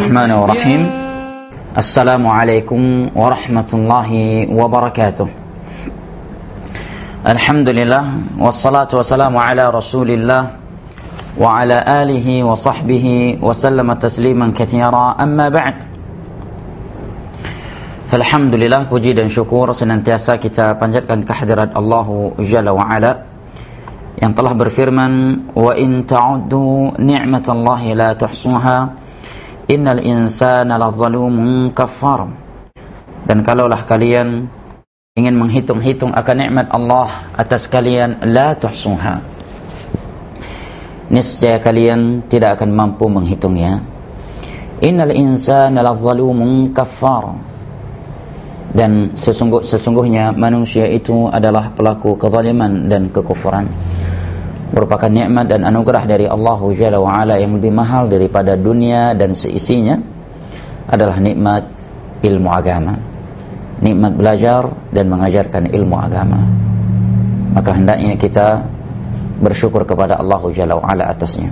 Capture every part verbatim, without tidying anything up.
Bismillahirrahmanirrahim. Assalamualaikum warahmatullahi wabarakatuh. Alhamdulillah wassalatu wassalamu ala Rasulillah wa ala alihi wa sahbihi wa sallama tasliman katsira. Amma ba'd. Alhamdulillah, puji dan syukur senantiasa kita panjatkan kehadirat Allah Jalla wa Ala yang telah berfirman, wa in ta'uddu ni'matallahi la tuhsuha innal insana lazalumun kafar. Dan kalaulah kalian ingin menghitung-hitung akan nikmat Allah atas kalian, la tuhsuha, niscaya kalian tidak akan mampu menghitungnya. Innal insana lazalumun kafar, dan sesungguh, sesungguhnya manusia itu adalah pelaku kezaliman dan kekufuran. Merupakan nikmat dan anugerah dari Allah Jalla wa Ala yang lebih mahal daripada dunia dan seisinya adalah nikmat ilmu agama, nikmat belajar dan mengajarkan ilmu agama. Maka hendaknya kita bersyukur kepada Allah Jalla wa Ala atasnya.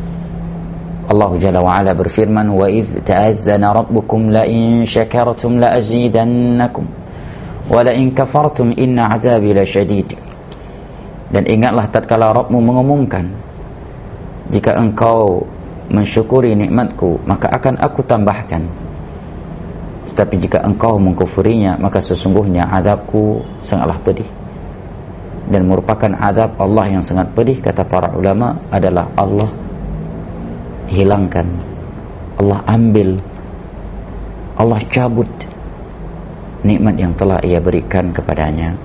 Allah Jalla wa Ala berfirman, wa idh ta'azzana rabbukum la in syakartum la azidannakum wa la in kafartum inna azabi lasyadid. Dan ingatlah tatkala Rabbmu mengumumkan, jika engkau mensyukuri nikmatku maka akan aku tambahkan, tetapi jika engkau mengkufurinya maka sesungguhnya azabku sangatlah pedih. Dan merupakan azab Allah yang sangat pedih, kata para ulama, adalah Allah hilangkan, Allah ambil, Allah cabut nikmat yang telah Ia berikan kepadanya.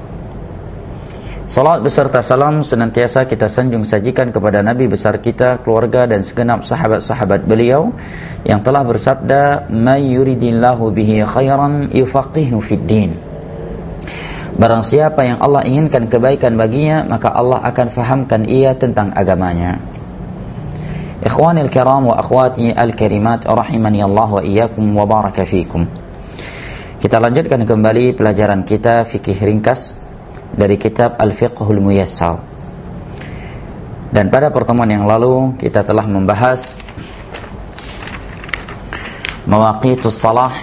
Salat beserta salam senantiasa kita sanjung sajikan kepada Nabi besar kita, keluarga dan segenap sahabat-sahabat beliau yang telah bersabda, may yuridillahu bihi khairan yufaqihu fid din. Barang siapa yang Allah inginkan kebaikan baginya, maka Allah akan fahamkan ia tentang agamanya. Ikhwanil kiram wa akhwati al-karimat, rahimani Allah wa iyyakum wa baraka fikum. Kita lanjutkan kembali pelajaran kita fikih ringkas dari kitab Al-Fiqhul Muyassar. Dan pada pertemuan yang lalu kita telah membahas mawaqitus salah,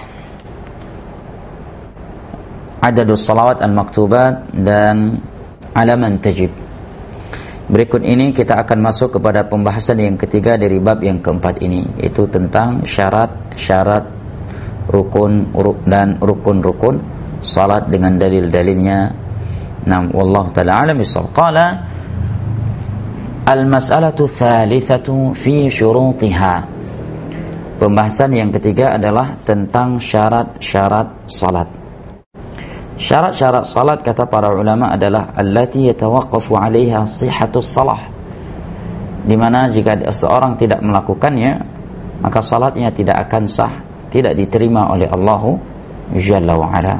adadus salawat al-maktubat, dan alaman tajib. Berikut ini kita akan masuk kepada pembahasan yang ketiga dari bab yang keempat ini, yaitu tentang syarat-syarat rukun dan rukun-rukun salat dengan dalil-dalilnya. Nam wallahu ta'ala alam bissawab. Qala al-mas'alatu tsalitsatu fi syurutiha. Pembahasan yang ketiga adalah tentang syarat-syarat salat. Syarat-syarat salat, kata para ulama, adalah allati yatawaqqafu 'alaiha sihhatus shalah, di mana jika seorang tidak melakukannya maka salatnya tidak akan sah, tidak diterima oleh Allah Jalla wa Ala.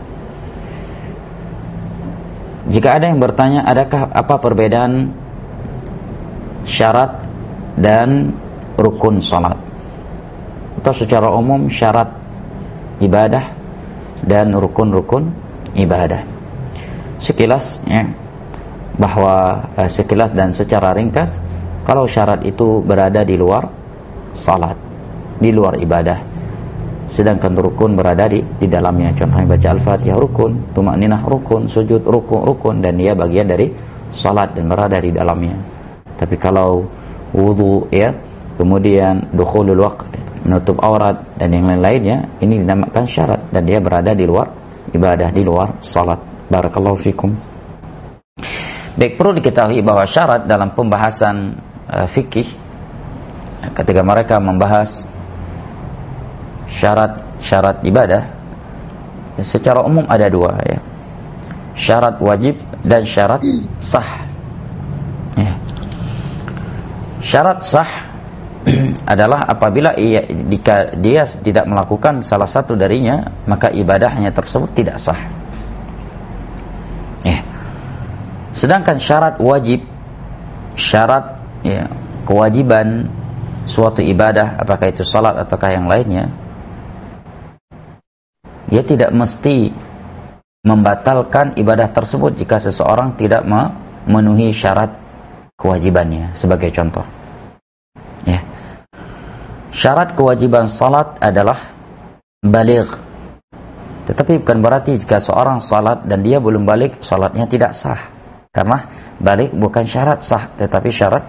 Jika ada yang bertanya, adakah apa perbedaan syarat dan rukun salat, atau secara umum syarat ibadah dan rukun-rukun ibadah? Sekilas ya, bahwa eh, sekilas dan secara ringkas, kalau syarat itu berada di luar salat, di luar ibadah, sedangkan rukun berada di, di dalamnya. Contohnya baca Al-Fatihah rukun, tumakninah rukun, sujud rukun, rukun dan dia bagian dari salat dan berada di dalamnya. Tapi kalau wudu ya, kemudian dukhulul waqt, menutup aurat dan yang lain-lainnya, ini dinamakan syarat dan dia berada di luar ibadah, di luar salat. Barakallahu fikum. Baik, perlu diketahui bahwa syarat dalam pembahasan uh, fikih, ketika mereka membahas syarat-syarat ibadah, secara umum ada dua ya, syarat wajib dan syarat sah ya. Syarat sah adalah apabila ia, jika dia tidak melakukan salah satu darinya maka ibadahnya tersebut tidak sah ya. Sedangkan syarat wajib, syarat ya, kewajiban suatu ibadah, apakah itu salat ataukah yang lainnya, dia tidak mesti membatalkan ibadah tersebut jika seseorang tidak memenuhi syarat kewajibannya. Sebagai contoh ya, syarat kewajiban salat adalah baligh. Tetapi bukan berarti jika seorang salat dan dia belum balik, salatnya tidak sah. Karena balik bukan syarat sah, tetapi syarat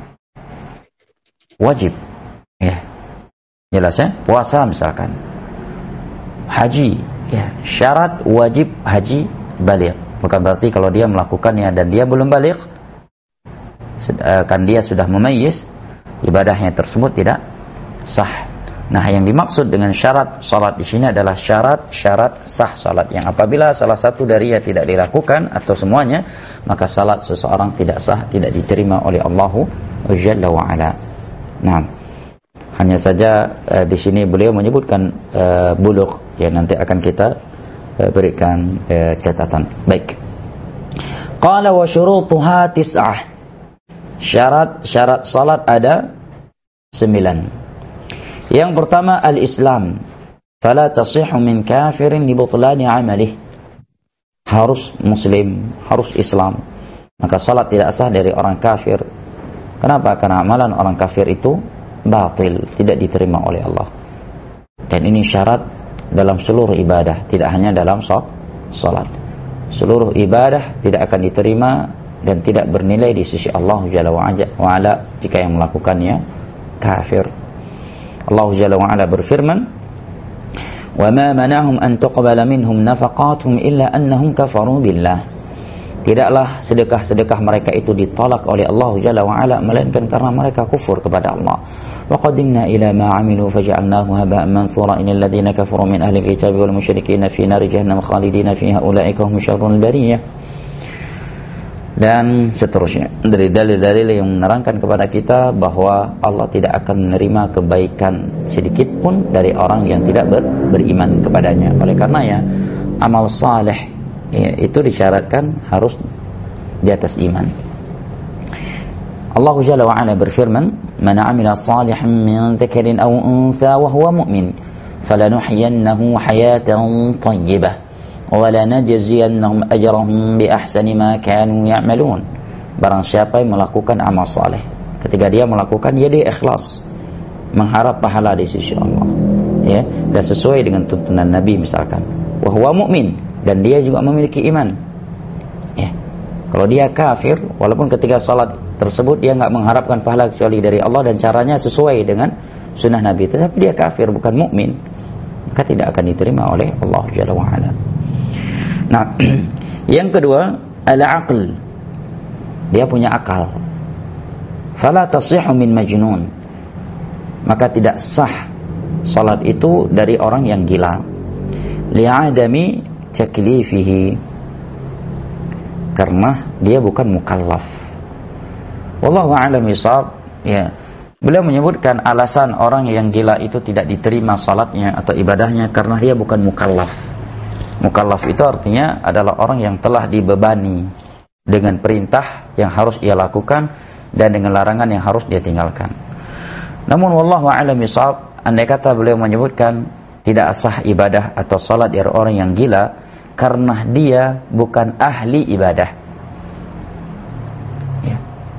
wajib. Ya. Jelas ya? Puasa misalkan. Haji, ya, syarat wajib haji baligh. Bukan berarti kalau dia melakukannya dan dia belum balik, kan dia sudah memayyiz, ibadahnya tersebut tidak sah. Nah, yang dimaksud dengan syarat salat di sini adalah syarat-syarat sah salat, yang apabila salah satu darinya tidak dilakukan atau semuanya, maka salat seseorang tidak sah, tidak diterima oleh Allah Jalla wa Ala. Nah, hanya saja uh, di sini beliau menyebutkan uh, bulugh, ya, nanti akan kita uh, berikan uh, catatan. Baik. Qala wa syurutuha tis'ah. Syarat-syarat salat ada sembilan. Yang pertama al-Islam. Fala tasihhu min kafirin li butlani amalih. Harus muslim, harus Islam. Maka salat tidak sah dari orang kafir. Kenapa? Karena amalan orang kafir itu batil, tidak diterima oleh Allah. Dan ini syarat dalam seluruh ibadah, tidak hanya dalam salat. Seluruh ibadah tidak akan diterima dan tidak bernilai di sisi Allah Jalla wa Ala jika yang melakukannya kafir. Allah Jalla wa Ala berfirman, "Wa ma mana'hum an tuqbala minhum nafaqatuhum illa annahum kafaru billah." Tidaklah sedekah-sedekah mereka itu ditolak oleh Allah Jalla wa Ala melainkan karena mereka kufur kepada Allah. Wa qadimna ila ma 'amilu faj'alnahu haba'an manthura innal ladzina kafaru min ahli al-kitabi wal musyrikina fi nari jahannam khalidina fiha ulaika hum syarrul bariyah. Dan seterusnya dari dalil-dalil yang menerangkan kepada kita bahwa Allah tidak akan menerima kebaikan sedikit pun dari orang yang tidak ber, beriman kepadanya. Oleh karenanya amal saleh, ya, itu disyaratkan harus di atas iman. Allah Jalla wa Ala berfirman, "Man 'amila salihan min dzakarin aw untha wa huwa mu'min, falanuhyiyannahu hayatan thayyibah. Wala najziyannahum ajrahum bi ahsani ma kanu ya'malun." Barang siapa yang melakukan amal saleh, ketika dia melakukan, ya dia ikhlas, mengharap pahala di sisi Allah, ya, dan sesuai dengan tuntunan Nabi misalkan, wa huwa mu'min, dan dia juga memiliki iman. Ya. Kalau dia kafir, walaupun ketika salat tersebut dia enggak mengharapkan pahala kecuali dari Allah dan caranya sesuai dengan sunnah Nabi, tetapi dia kafir, bukan mukmin, maka tidak akan diterima oleh Allah Jalla wa Ala. Nah, yang kedua, al-aql. Dia punya akal. Fala tasihhu min majnun. Maka tidak sah salat itu dari orang yang gila. Li'adami taklifihi. Karena dia bukan mukallaf. Wallahu a'lam bishawab. Ya. Beliau menyebutkan alasan orang yang gila itu tidak diterima salatnya atau ibadahnya karena dia bukan mukallaf. Mukallaf itu artinya adalah orang yang telah dibebani dengan perintah yang harus ia lakukan dan dengan larangan yang harus dia tinggalkan. Namun wallahu a'lam bishawab, andai kata beliau menyebutkan tidak sah ibadah atau salat dari orang yang gila karena dia bukan ahli ibadah, ya.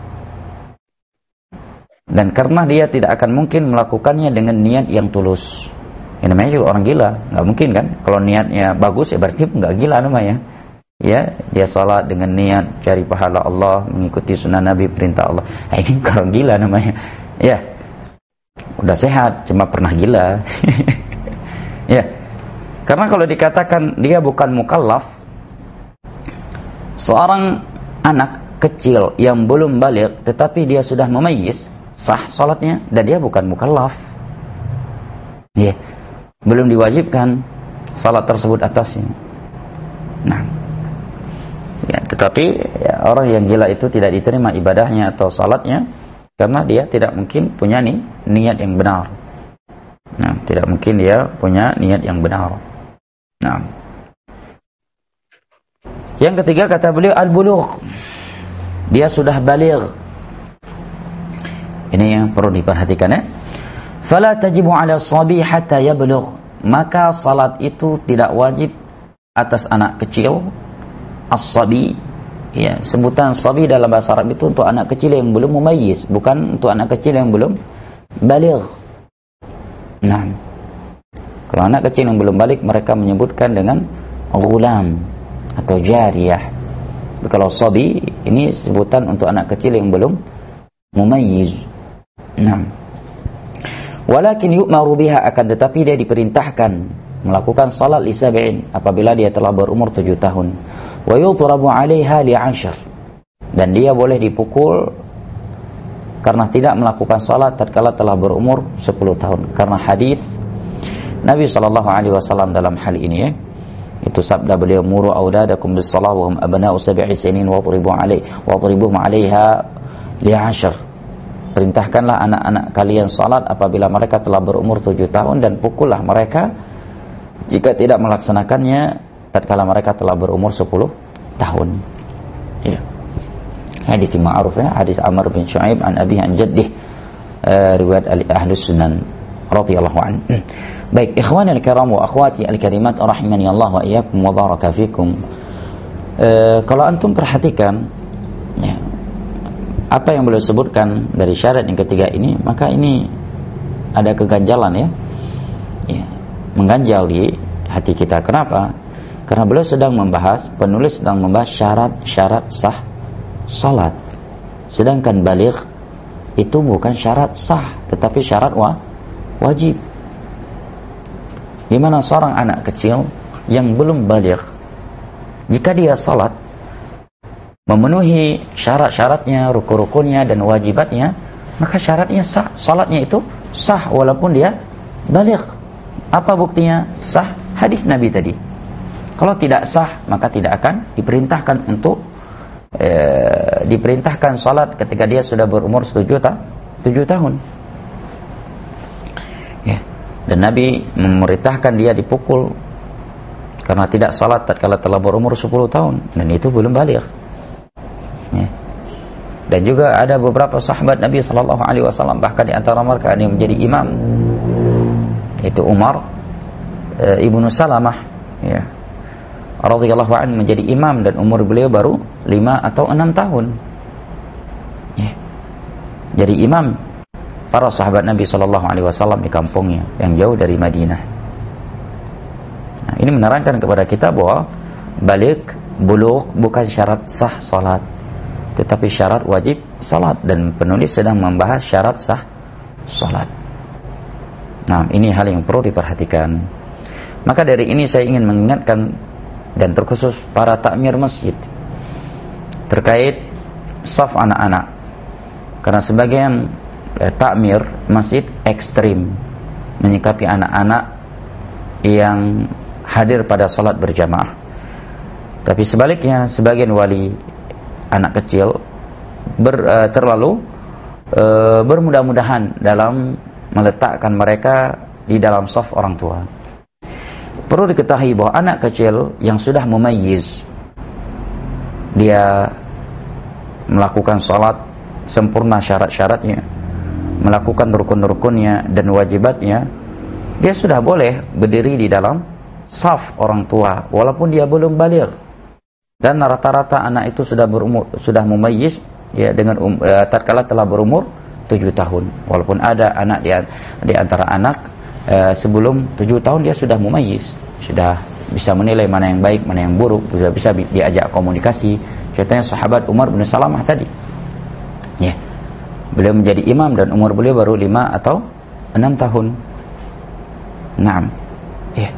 Dan karena dia tidak akan mungkin melakukannya dengan niat yang tulus. Yang namanya juga orang gila, nggak mungkin kan? Kalau niatnya bagus ya berarti nggak gila namanya. Ya, dia salat dengan niat cari pahala Allah, mengikuti sunnah Nabi, perintah Allah. Nah, ini orang gila namanya. Ya, udah sehat, cuma pernah gila. Ya, karena kalau dikatakan dia bukan mukallaf, seorang anak kecil yang belum baligh tetapi dia sudah memayyiz, sah salatnya dan dia bukan mukallaf. Ya. Belum diwajibkan salat tersebut atasnya. Nah, ya, tetapi ya, orang yang gila itu tidak diterima ibadahnya atau salatnya karena dia tidak mungkin punya ni, niat yang benar. Nah, tidak mungkin dia punya niat yang benar. Nah, yang ketiga kata beliau al-bulugh. Dia sudah baligh. Ini yang perlu diperhatikan, ya. Fala tajibu 'ala as-sabi hatta yablugh. Maka salat itu tidak wajib atas anak kecil, as-sabi. Ya, sebutan sabi dalam bahasa Arab itu untuk anak kecil yang belum mumayyiz, bukan untuk anak kecil yang belum baligh. Nah, kalau anak kecil yang belum balik mereka menyebutkan dengan ghulam atau jariyah. Kalau sabi ini sebutan untuk anak kecil yang belum mumayyiz. Nah, walakin yu'maru biha, akan tetapi dia diperintahkan melakukan salat li sab'in apabila dia telah berumur tujuh tahun. Wa yudrabu 'alaiha li 'ashar, dan dia boleh dipukul karena tidak melakukan salat tatkala telah berumur sepuluh tahun. Karena hadis Nabi sallallahu alaihi wasallam dalam hal ini, ya, itu sabda beliau, muru auladakum bis shalah wa hum abna'u sab'i sinin wa dribu 'alai wa dribuhum 'alaiha li 'ashar. Perintahkanlah anak-anak kalian salat apabila mereka telah berumur tujuh tahun, dan pukullah mereka jika tidak melaksanakannya tatkala mereka telah berumur sepuluh tahun. Ya. Hadis ma'ruf, ya, hadis Amr bin Shu'aib an Abi an Jaddih, uh, riwayat Ahlus Sunan radhiyallahu anhu. Baik, ikhwan al-kiram wa akhwati al-karimat rahimani Allah wa iyyakum wa baraka fikum. Uh, kalau antum perhatikan, ya, apa yang beliau sebutkan dari syarat yang ketiga ini, maka ini ada keganjalan, ya, ya, mengganjal di hati kita. Kenapa? Karena beliau sedang membahas, penulis sedang membahas syarat-syarat sah salat. Sedangkan baligh itu bukan syarat sah, tetapi syarat wa, wajib. Di mana seorang anak kecil yang belum baligh, jika dia salat memenuhi syarat-syaratnya, rukun-rukunnya dan wajibatnya, maka syaratnya sah, salatnya itu sah walaupun dia baligh. Apa buktinya sah? Hadis Nabi tadi. Kalau tidak sah, maka tidak akan diperintahkan untuk eh, diperintahkan salat ketika dia sudah berumur tujuh tahun. Ya. Dan Nabi memerintahkan dia dipukul karena tidak salat tatkala telah berumur sepuluh tahun, dan itu belum baligh. Ya. Dan juga ada beberapa sahabat Nabi sallallahu alaihi wasallam, bahkan di antara mereka yang menjadi imam, yaitu Umar e, ibnu Salamah, ya, radhiyallahu anhu, menjadi imam dan umur beliau baru lima atau enam tahun. Ya. Jadi imam para sahabat Nabi sallallahu alaihi wasallam di kampungnya yang jauh dari Madinah. Nah, ini menerangkan kepada kita bahwa baligh, bulugh bukan syarat sah salat, tetapi syarat wajib salat, dan penulis sedang membahas syarat sah salat. Nah, ini hal yang perlu diperhatikan. Maka dari ini saya ingin mengingatkan, dan terkhusus para takmir masjid, terkait saf anak-anak. Karena sebagian eh, takmir masjid ekstrim menyikapi anak-anak yang hadir pada salat berjamaah. Tapi sebaliknya, sebagian wali anak kecil ber, uh, terlalu uh, bermudah-mudahan dalam meletakkan mereka di dalam saf orang tua. Perlu diketahui bahwa anak kecil yang sudah mumayyiz, dia melakukan salat sempurna syarat-syaratnya, melakukan rukun-rukunnya dan wajibatnya, dia sudah boleh berdiri di dalam saf orang tua walaupun dia belum baligh. Dan rata-rata anak itu sudah berumur, sudah mumayyiz, ya, dengan um, uh, tatkala telah berumur tujuh tahun. Walaupun ada anak di, di antara anak uh, sebelum tujuh tahun dia sudah mumayyiz, sudah bisa menilai mana yang baik, mana yang buruk, sudah bisa diajak komunikasi. Contohnya sahabat Umar bin Salamah tadi. Ya. Beliau menjadi imam dan umur beliau baru lima atau enam tahun. Naam. Ya.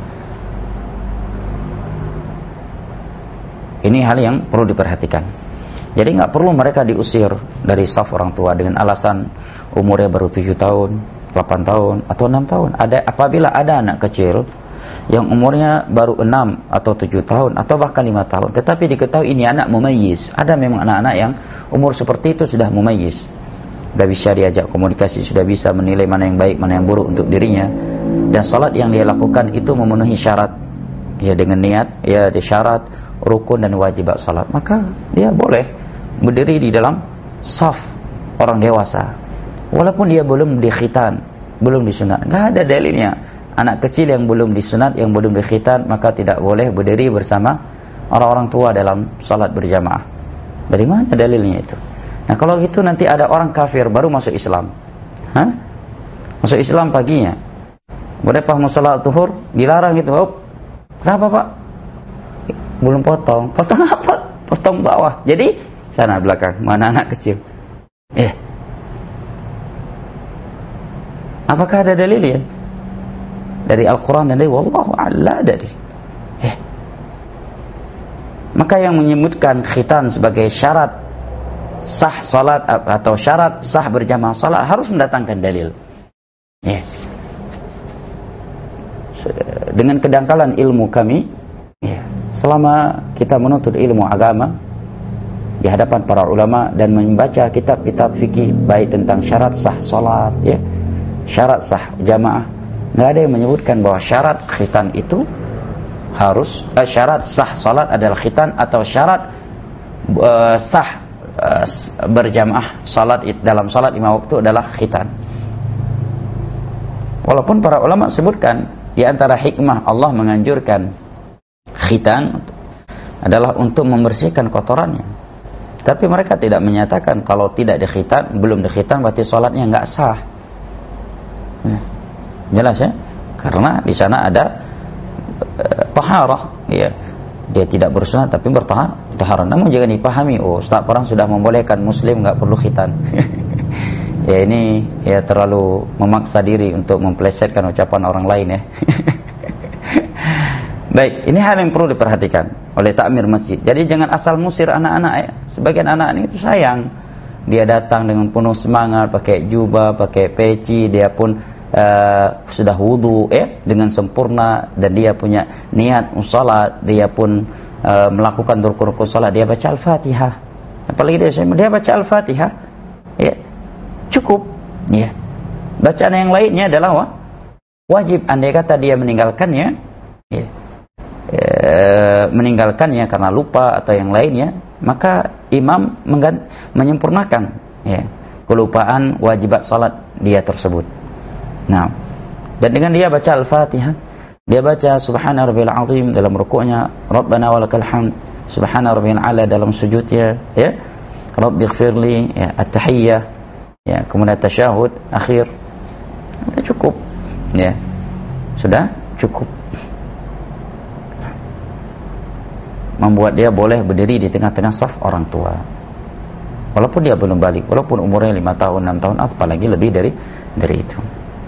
Ini hal yang perlu diperhatikan. Jadi nggak perlu mereka diusir dari saf orang tua dengan alasan umurnya baru tujuh tahun, delapan tahun, atau enam tahun. Ada, apabila ada anak kecil yang umurnya baru enam atau tujuh tahun atau bahkan lima tahun, tetapi diketahui ini anak mumayyiz. Ada memang anak-anak yang umur seperti itu sudah mumayyiz, sudah bisa diajak komunikasi, sudah bisa menilai mana yang baik, mana yang buruk untuk dirinya, dan salat yang dia lakukan itu memenuhi syarat, ya, dengan niat, ya, di syarat, rukun dan wajibat salat, maka dia boleh berdiri di dalam saf orang dewasa walaupun dia belum dikhitan, belum disunat. Enggak ada dalilnya anak kecil yang belum disunat, yang belum dikhitan, maka tidak boleh berdiri bersama orang-orang tua dalam salat berjamaah. Dari mana dalilnya itu? Nah, kalau gitu nanti ada orang kafir baru masuk Islam, Hah? masuk Islam paginya, Kemudian pas mau salat zuhur dilarang gitu. Oh, kenapa Pak? Belum potong. Potong apa? Potong bawah. Jadi sana belakang, mana anak kecil? Eh. Apakah ada dalil ya? Dari Al-Quran dan dari wallahu a'lam dari. Eh. Maka yang menyebutkan khitan sebagai syarat sah salat atau syarat sah berjamaah salat harus mendatangkan dalil. Ya. Dengan kedangkalan ilmu kami, ya, selama kita menuntut ilmu agama di hadapan para ulama dan membaca kitab-kitab fikih baik tentang syarat sah salat, ya, syarat sah jamaah, nggak ada yang menyebutkan bahwa syarat khitan itu harus eh, syarat sah salat adalah khitan atau syarat uh, sah uh, berjamaah salat dalam salat lima waktu adalah khitan. Walaupun para ulama sebutkan di antara hikmah Allah menganjurkan khitan adalah untuk membersihkan kotorannya. Tapi mereka tidak menyatakan kalau tidak dikhitan, belum dikhitan berarti salatnya enggak sah. Ya. Jelas ya? Karena di sana ada uh, taharah, ya. Dia tidak bersunat tapi bertaharah. Namun jangan dipahami, oh, setiap orang sudah membolehkan muslim enggak perlu khitan. Ya ini ya terlalu memaksa diri untuk memplesetkan ucapan orang lain ya. Baik, ini hal yang perlu diperhatikan oleh takmir masjid. Jadi jangan asal musir anak-anak ya. Sebagian anak ini itu sayang. Dia datang dengan penuh semangat, pakai jubah, pakai peci, dia pun uh, sudah wudu ya dengan sempurna dan dia punya niat salat, dia pun uh, melakukan rukun-rukun salat, dia baca Al-Fatihah. Apalagi dia dia baca Al-Fatihah. Ya. Cukup, ya. Bacaan yang lainnya adalah wah, wajib. Andai kata dia meninggalkannya, ya, e, meninggalkannya karena lupa atau yang lainnya, maka imam menggan, menyempurnakan, ya, kelupaan wajibat salat dia tersebut. Nah, dan dengan dia baca Al-Fatihah, dia baca Subhana Rabbiyal Azim dalam rukuknya, Rabbana walakal hamd, Subhana Rabbiyal A'la dalam sujudnya, ya, Rabbighfirli, ya, At-Tahiyyah. Ya, kemudian tasyahud akhir, sudah cukup, ya, sudah cukup, membuat dia boleh berdiri di tengah-tengah saf orang tua, walaupun dia belum balik, walaupun umurnya lima tahun, enam tahun, apalagi lebih dari dari itu.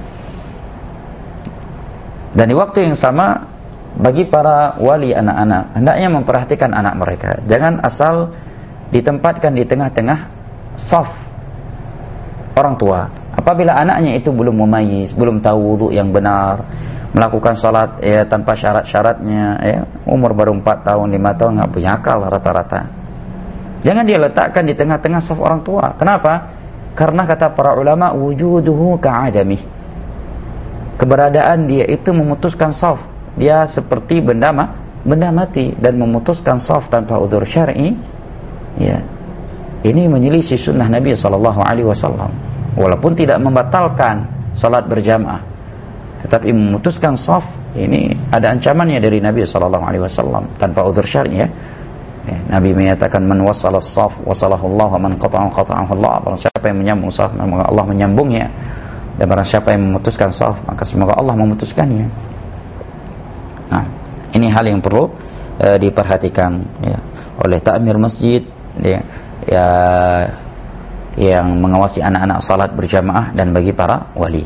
Dan di waktu yang sama, bagi para wali anak-anak, hendaknya memperhatikan anak mereka, jangan asal ditempatkan di tengah-tengah saf orang tua. Apabila anaknya itu belum memayyiz, belum tahu wudu yang benar, melakukan salat ya tanpa syarat-syaratnya, ya, umur baru empat tahun, lima tahun, enggak punya akal rata-rata. Jangan dia letakkan di tengah-tengah saf orang tua. Kenapa? Karena kata para ulama, wujuduhu ka'adamih. Keberadaan dia itu memutuskan saf. Dia seperti benda ma, benda mati dan memutuskan saf tanpa uzur syar'i. Ya. Ini menyelisih sunnah Nabi sallallahu alaihi wasallam. Walaupun tidak membatalkan salat berjamaah, tetapi memutuskan saf, ini ada ancamannya dari Nabi sallallahu alaihi wasallam tanpa uzur syar'i, ya. Ya, Nabi menyatakan man wasala as-saf wasalahu Allah wa man qata'a qata'ahu Allah. Barang siapa yang menyambung saf, maka Allah menyambungnya. Dan barang siapa yang memutuskan saf, maka semoga Allah memutuskannya. Nah, ini hal yang perlu uh, diperhatikan, ya, oleh takmir masjid, ya, ya, yang mengawasi anak-anak salat berjamaah dan bagi para wali.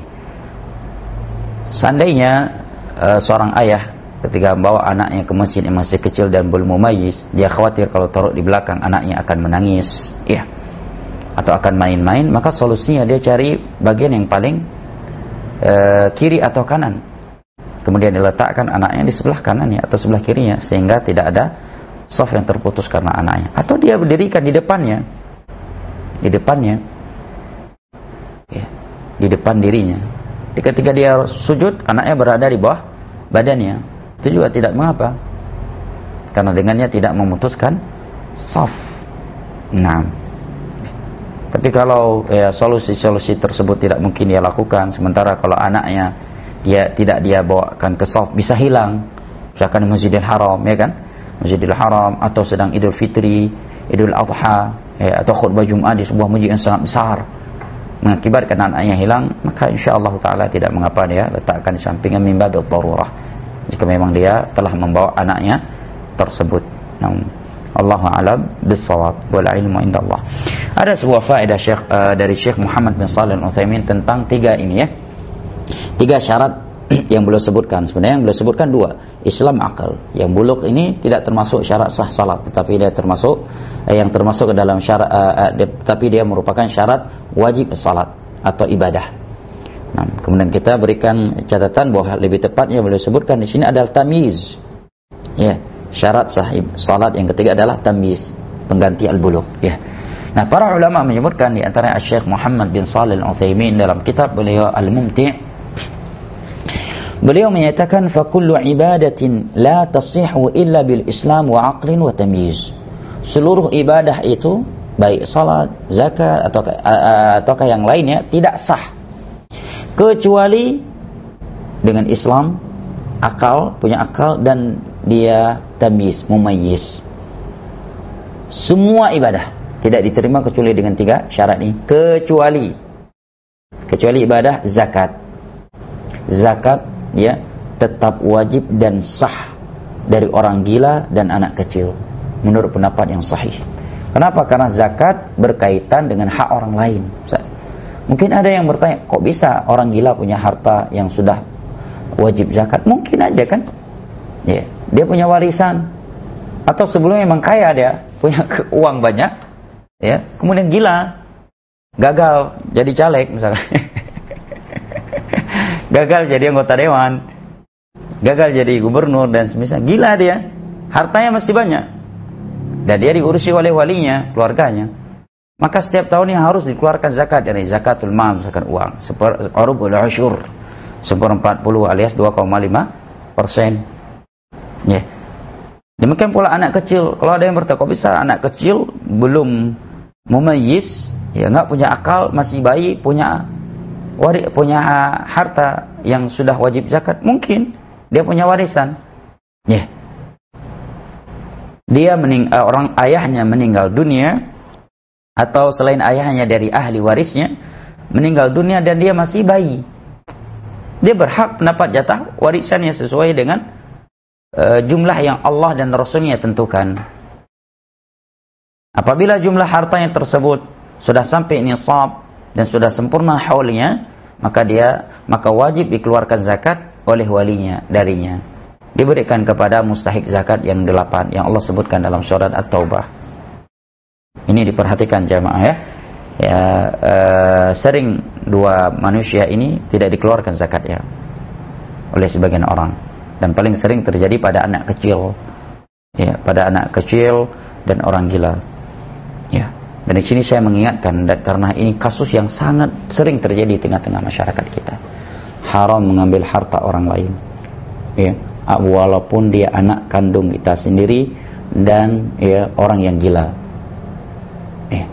Seandainya uh, seorang ayah ketika membawa anaknya ke masjid yang masih kecil dan belum mumayyiz, dia khawatir kalau taruh di belakang anaknya akan menangis, ya, atau akan main-main, maka solusinya dia cari bagian yang paling uh, kiri atau kanan. Kemudian diletakkan anaknya di sebelah kanannya atau sebelah kirinya, sehingga tidak ada saf yang terputus karena anaknya. Atau dia berdirikan di depannya, di depannya, ya, di depan dirinya. Ketika dia sujud, anaknya berada di bawah badannya, itu juga tidak mengapa, karena dengannya tidak memutuskan saf. Nah, tapi kalau ya, solusi-solusi tersebut tidak mungkin dia lakukan, sementara kalau anaknya dia tidak dia bawakan ke saf, bisa hilang, misalkan di Masjidil Haram, ya kan, Masjidil Haram, atau sedang Idul Fitri, Idul Adha, ya, atau khutbah Jumat di sebuah masjid yang sangat besar, mengakibatkan anaknya hilang, maka insyaallah taala tidak mengapa dia letakkan di sampingan min babil darurah jika memang dia telah membawa anaknya tersebut. Namun Allahu a'lam bis-shawab wal ilmu indallah. Ada sebuah faedah Syekh uh, dari Syekh Muhammad bin Shalih Al-Utsaimin tentang tiga ini ya. Tiga syarat yang beliau sebutkan. Sebenarnya yang beliau sebutkan dua, Islam, akal. Yang bulugh ini tidak termasuk syarat sah salat, tetapi dia termasuk eh, yang termasuk ke dalam syarat uh, uh, dia, tapi dia merupakan syarat wajib salat atau ibadah. Nah, kemudian kita berikan catatan bahwa lebih tepatnya beliau sebutkan di sini adalah tamyiz. Ya, syarat sah salat yang ketiga adalah tamyiz, pengganti al-bulugh, ya. Nah, para ulama menyebutkan di antara Syekh Muhammad bin Shalih Al-Utsaimin dalam kitab beliau Al-Mumti', beliau menyatakan fa kullu ibadatin la tasihhu illa bil Islam wa aqlin wa tamyiz. Seluruh ibadah itu baik salat, zakat atau ataukah yang lainnya tidak sah kecuali dengan Islam, akal, punya akal, dan dia tamyiz, mumayyiz. Semua ibadah tidak diterima kecuali dengan tiga syarat ini, kecuali kecuali ibadah zakat. Zakat ya tetap wajib dan sah dari orang gila dan anak kecil menurut pendapat yang sahih. Kenapa? Karena zakat berkaitan dengan hak orang lain. Mungkin ada yang bertanya, kok bisa orang gila punya harta yang sudah wajib zakat? Mungkin aja kan, ya, dia punya warisan atau sebelumnya memang kaya, dia punya uang banyak, ya, kemudian gila, gagal jadi caleg misalnya. Gagal jadi anggota dewan, gagal jadi gubernur dan semisal. Gila dia, hartanya masih banyak, dan dia diurusi oleh walinya, keluarganya. Maka setiap tahunnya harus dikeluarkan zakat, dari zakatul mal, zakat uang, seperubul usyur, seperempat puluh alias dua koma lima persen. Ya. Demikian pula anak kecil. Kalau ada yang bertanya, kok bisa anak kecil belum mumayyiz, ya, nggak punya akal, masih bayi, punya Wari, punya harta yang sudah wajib zakat? Mungkin dia punya warisan, ya. Dia mening, uh, orang ayahnya meninggal dunia, atau selain ayahnya dari ahli warisnya meninggal dunia dan dia masih bayi, dia berhak mendapat jatah warisannya sesuai dengan uh, jumlah yang Allah dan Rasulnya tentukan. Apabila jumlah hartanya tersebut sudah sampai nisab dan sudah sempurna haulnya, maka dia maka wajib dikeluarkan zakat oleh walinya darinya. Diberikan kepada mustahik zakat yang delapan yang Allah sebutkan dalam surat At-Taubah. Ini diperhatikan jamaah ya. Ya uh, sering dua manusia ini tidak dikeluarkan zakatnya oleh sebagian orang, dan paling sering terjadi pada anak kecil. Ya, pada anak kecil dan orang gila. Ya. Dan di sini saya mengingatkan, karena ini kasus yang sangat sering terjadi di tengah-tengah masyarakat kita. Haram mengambil harta orang lain, ya, walaupun dia anak kandung kita sendiri dan ya orang yang gila. Ya.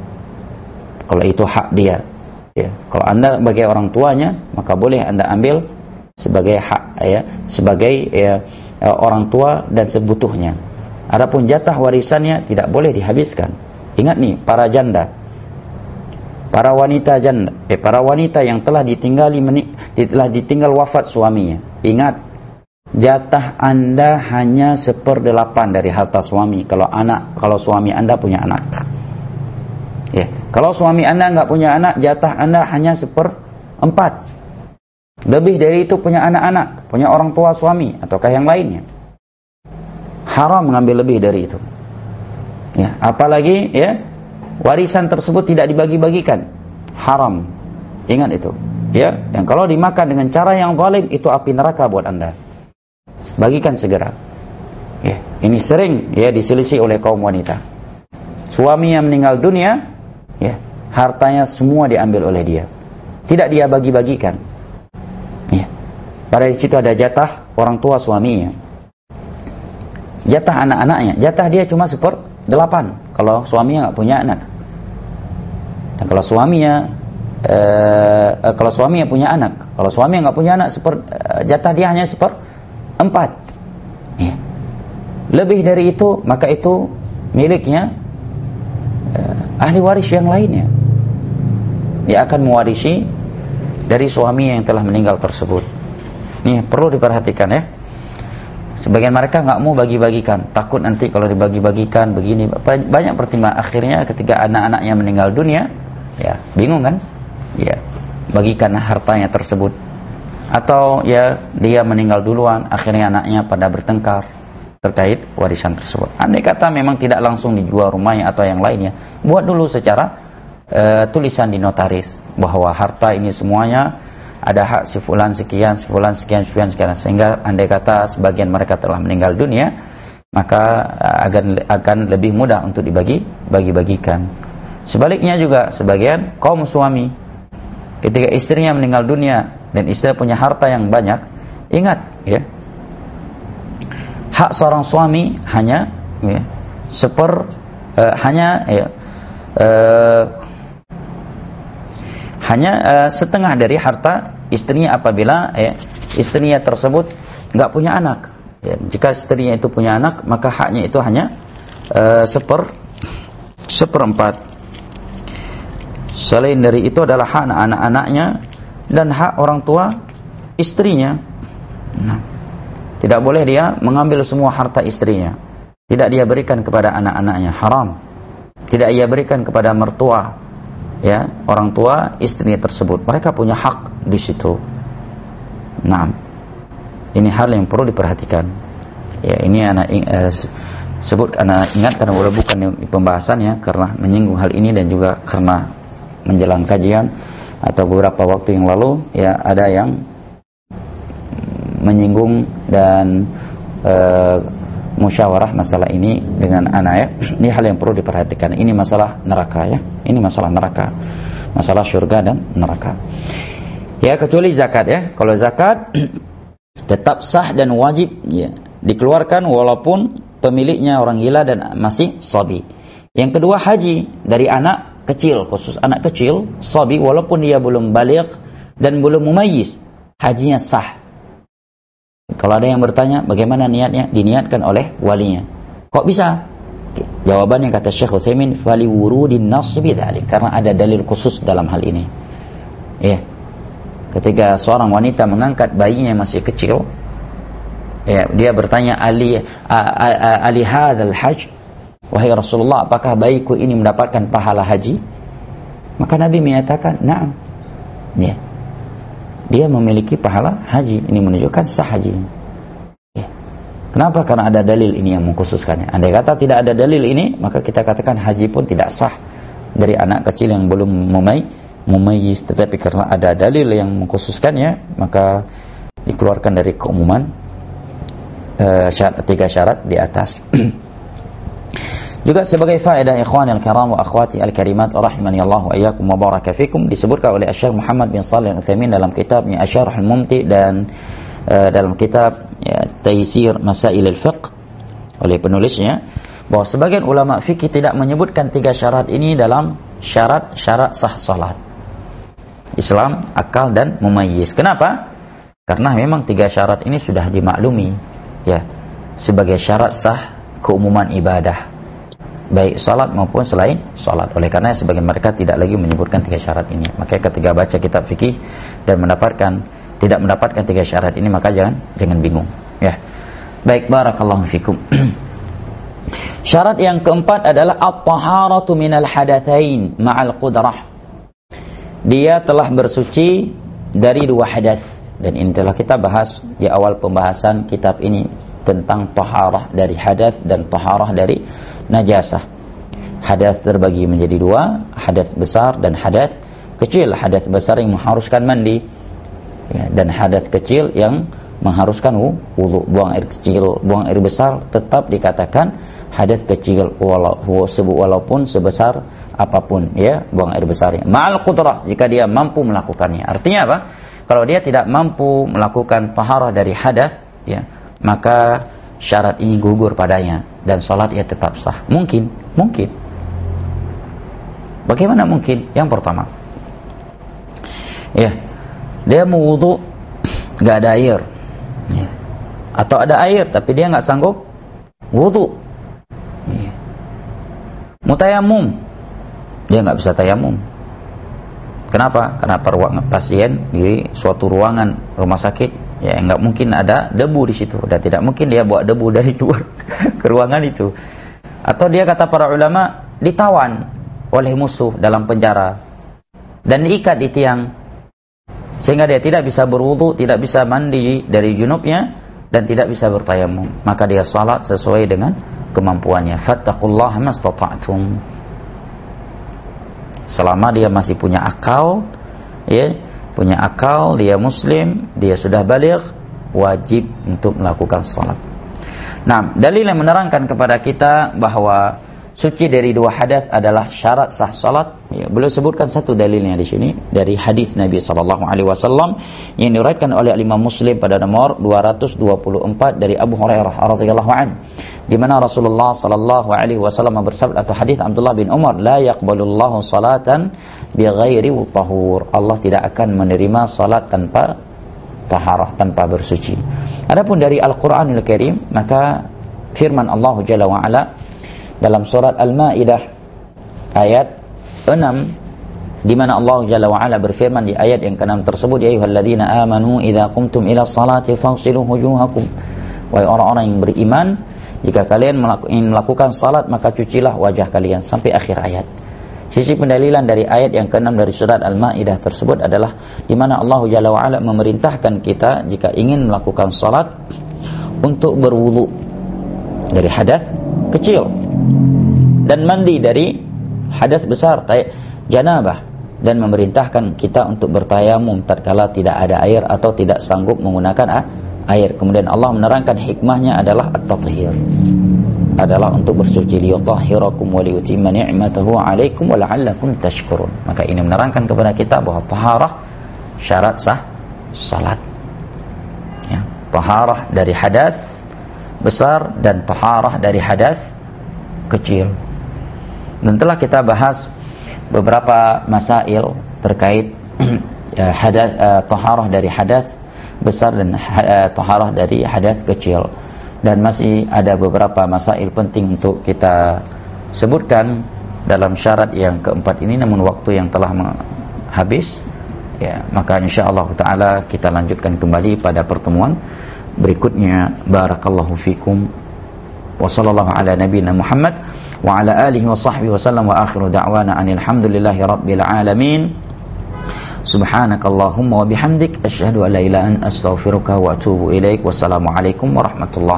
Kalau itu hak dia, ya. Kalau Anda sebagai orang tuanya, maka boleh Anda ambil sebagai hak, ya, sebagai ya, orang tua dan sebutuhnya. Adapun jatah warisannya tidak boleh dihabiskan. Ingat nih, para janda, para wanita janda, eh, para wanita yang telah ditinggali menik, telah ditinggal wafat suaminya. Ingat, jatah Anda hanya seperdelapan dari harta suami. Kalau anak, kalau suami Anda punya anak, ya. Kalau suami Anda nggak punya anak, jatah Anda hanya seperempat. Lebih dari itu punya anak-anak, punya orang tua suami ataukah yang lainnya. Haram mengambil lebih dari itu. Ya, apalagi ya warisan tersebut tidak dibagi-bagikan, haram. Ingat itu, ya. Dan kalau dimakan dengan cara yang zalim, itu api neraka buat Anda. Bagikan segera. Ya, ini sering ya diselisih oleh kaum wanita. Suami yang meninggal dunia, ya, hartanya semua diambil oleh dia, tidak dia bagi-bagikan. Ya. Pada situ ada jatah orang tua suaminya, jatah anak-anaknya, jatah dia cuma seper delapan kalau suaminya nggak punya anak. Dan kalau suaminya eh, kalau suaminya punya anak, kalau suaminya nggak punya anak, seper, eh, jatah dia hanya seper empat. Ya. Lebih dari itu, maka itu miliknya eh, ahli waris yang lainnya. dia akan mewarisi dari suami yang telah meninggal tersebut. Ini perlu diperhatikan ya. Sebagian mereka nggak mau bagi-bagikan, takut nanti kalau dibagi-bagikan begini. Banyak pertimbangan. Akhirnya ketika anak-anaknya meninggal dunia, ya bingung kan? Ya, bagikan hartanya tersebut. Atau ya dia meninggal duluan, akhirnya anaknya pada bertengkar terkait warisan tersebut. Andai kata memang tidak langsung dijual rumahnya atau yang lainnya, buat dulu secara uh, tulisan di notaris bahwa harta ini semuanya ada hak si fulan sekian, si fulan sekian, sekian, sekian. Sehingga andai kata sebagian mereka telah meninggal dunia, maka akan akan lebih mudah untuk dibagi bagi-bagikan. Sebaliknya juga sebagian kaum suami ketika istrinya meninggal dunia dan istri punya harta yang banyak, ingat ya, hak seorang suami hanya ya, seper uh, hanya ya, uh, hanya uh, setengah dari harta istrinya apabila ya, istrinya tersebut nggak punya anak. Ya, jika istrinya itu punya anak, maka haknya itu hanya uh, seper seperempat. Selain dari itu adalah hak anak-anaknya dan hak orang tua istrinya. Nah, tidak boleh dia mengambil semua harta istrinya. Tidak dia berikan kepada anak-anaknya, haram. Tidak ia berikan kepada mertua, ya, orang tua istri tersebut. Mereka punya hak di situ. Nah, ini hal yang perlu diperhatikan. Ya, ini anak uh, sebut anak ingat karena boleh bukan pembahasannya karena menyinggung hal ini dan juga karena menjelang kajian atau beberapa waktu yang lalu ya ada yang menyinggung dan uh, musyawarah masalah ini dengan anak ya. Ini hal yang perlu diperhatikan. Ini masalah neraka ya. Ini masalah neraka. Masalah surga dan neraka. Ya, kecuali zakat ya. Kalau zakat tetap sah dan wajib ya dikeluarkan walaupun pemiliknya orang gila dan masih sabi. Yang kedua haji dari anak kecil, khusus anak kecil, sabi walaupun dia belum baligh dan belum mumayyiz, hajinya sah. Kalau ada yang bertanya bagaimana niatnya, diniatkan oleh walinya. Kok bisa? Jawabannya kata Syekh Utsaimin, fali wurudin nas bidzalik, karena ada dalil khusus dalam hal ini. Ya. Ketika seorang wanita mengangkat bayinya yang masih kecil, ya, dia bertanya ali ali hadzal hajj, wahai Rasulullah, apakah bayiku ini mendapatkan pahala haji? Maka Nabi menyatakan, "Na'am." Ya. Dia memiliki pahala haji. Ini menunjukkan sah haji. Ya. Kenapa? Karena ada dalil ini yang mengkhususkannya. Andai kata tidak ada dalil ini, maka kita katakan haji pun tidak sah dari anak kecil yang belum memay mumayyiz. Tetapi karena ada dalil yang mengkhususkannya, maka dikeluarkan dari keumuman uh, syarat, tiga syarat di atas. Juga sebagai faedah ikhwani al-kiram wa akhwati al-karimat rahimani Allah wa iyyakum wa baraka fikum, disebutkan oleh Syekh Muhammad bin Shalih Al-Utsaimin dalam kitabnya Asy-Syarh Al-Mumti dan uh, dalam kitab ya, Taysir Masail al-Fiqh oleh penulisnya, bahwa sebagian ulama fikih tidak menyebutkan tiga syarat ini dalam syarat-syarat sah salat. Islam, akal dan mumayyiz. Kenapa? Karena memang tiga syarat ini sudah dimaklumi ya sebagai syarat sah keumuman ibadah, baik salat maupun selain salat. Oleh karena sebagian mereka tidak lagi menyebutkan tiga syarat ini. Maka ketika baca kitab fikih dan mendapatkan tidak mendapatkan tiga syarat ini, maka jangan jangan bingung ya. Baik, barakallahu fikum. Syarat yang keempat adalah at-taharatu minal hadatsain ma'al qudrah. Dia telah bersuci dari dua hadas, dan ini telah kita bahas di awal pembahasan kitab ini tentang taharah dari hadas dan taharah dari najasah. Hadas terbagi menjadi dua, hadas besar dan hadas kecil. Hadas besar yang mengharuskan mandi ya, dan hadas kecil yang mengharuskan wudu. Buang air kecil, buang air besar tetap dikatakan hadas kecil walaupun sebesar apapun ya, buang air besarnya. Ma'al qudrah, jika dia mampu melakukannya. Artinya apa? Kalau dia tidak mampu melakukan taharah dari hadas ya, maka syarat ini gugur padanya dan salatnya tetap sah. Mungkin, mungkin. Bagaimana mungkin? Yang pertama, ya, dia mau wudu nggak ada air, ya. Atau ada air tapi dia nggak sanggup wudu. Ya. Mau tayamum, dia nggak bisa tayamum. Kenapa? Karena ruangan pasien di suatu ruangan rumah sakit, ya enggak mungkin ada debu di situ, dan tidak mungkin dia bawa debu dari luar ke ruangan itu. Atau dia, kata para ulama, ditawan oleh musuh dalam penjara dan diikat di tiang sehingga dia tidak bisa berwudu, tidak bisa mandi dari junubnya, dan tidak bisa bertayamum. Maka dia salat sesuai dengan kemampuannya. Fattaqullaha mastata'tum. Selama dia masih punya akal, ya, punya akal, dia muslim, dia sudah baligh, wajib untuk melakukan salat. Nah, dalil yang menerangkan kepada kita bahwa suci dari dua hadas adalah syarat sah salat. Ya, beliau sebutkan satu dalilnya di sini dari hadis Nabi sallallahu alaihi wasallam yang diriwayatkan oleh Imam Muslim pada nomor dua ratus dua puluh empat dari Abu Hurairah radhiyallahu anhu, di mana Rasulullah sallallahu alaihi wasallam bersabda, atau hadis Abdullah bin Umar, la yaqbalullahu salatan bighairi tahur. Allah tidak akan menerima salat tanpa taharah, tanpa bersuci. Adapun dari Al-Qur'anul Karim, maka firman Allah Jalla wa Ala dalam surat Al-Maidah ayat enam, di mana Allah Jalla wa Ala berfirman di ayat yang keenam tersebut, ya ayyuhalladzina amanu idza qumtum ila sholati faghsilu wujuhakum. Wahai orang-orang yang beriman, jika kalian ingin melakukan salat maka cucilah wajah kalian, sampai akhir ayat. Sisi pendalilan dari ayat yang keenam dari surat Al-Maidah tersebut adalah di mana Allah Jalla wa Ala memerintahkan kita jika ingin melakukan salat untuk berwudu dari hadas kecil dan mandi dari hadas besar, janabah, dan memerintahkan kita untuk bertayamum tatkala tidak ada air atau tidak sanggup menggunakan air. Kemudian Allah menerangkan hikmahnya adalah at-tathhir, adalah untuk bersuci, liyutahhirakum wa liyutimma ni'matahu 'alaikum wa la'allakum tashkurun. Maka ini menerangkan kepada kita bahwa taharah syarat sah salat. Ya, taharah dari hadas besar dan taharah dari hadas kecil. Dan telah kita bahas beberapa masail terkait uh, hadas, uh, taharah dari hadas besar dan uh, taharah dari hadas kecil, dan masih ada beberapa masail penting untuk kita sebutkan dalam syarat yang keempat ini, namun waktu yang telah habis, ya, maka insyaallah taala kita lanjutkan kembali pada pertemuan berikutnya. Barakallahu fikum wa sallallahu ala nabiyyina Muhammad wa ala alihi wa sahbihi wa sallam, wa akhiru da'wana anil hamdulillahi rabbil alamin. Subhanakallahumma wa bihamdik, asyhadu an la ilaha illa anta, astaghfiruka wa atubu ilaik. Wassalamu alaikum warahmatullahi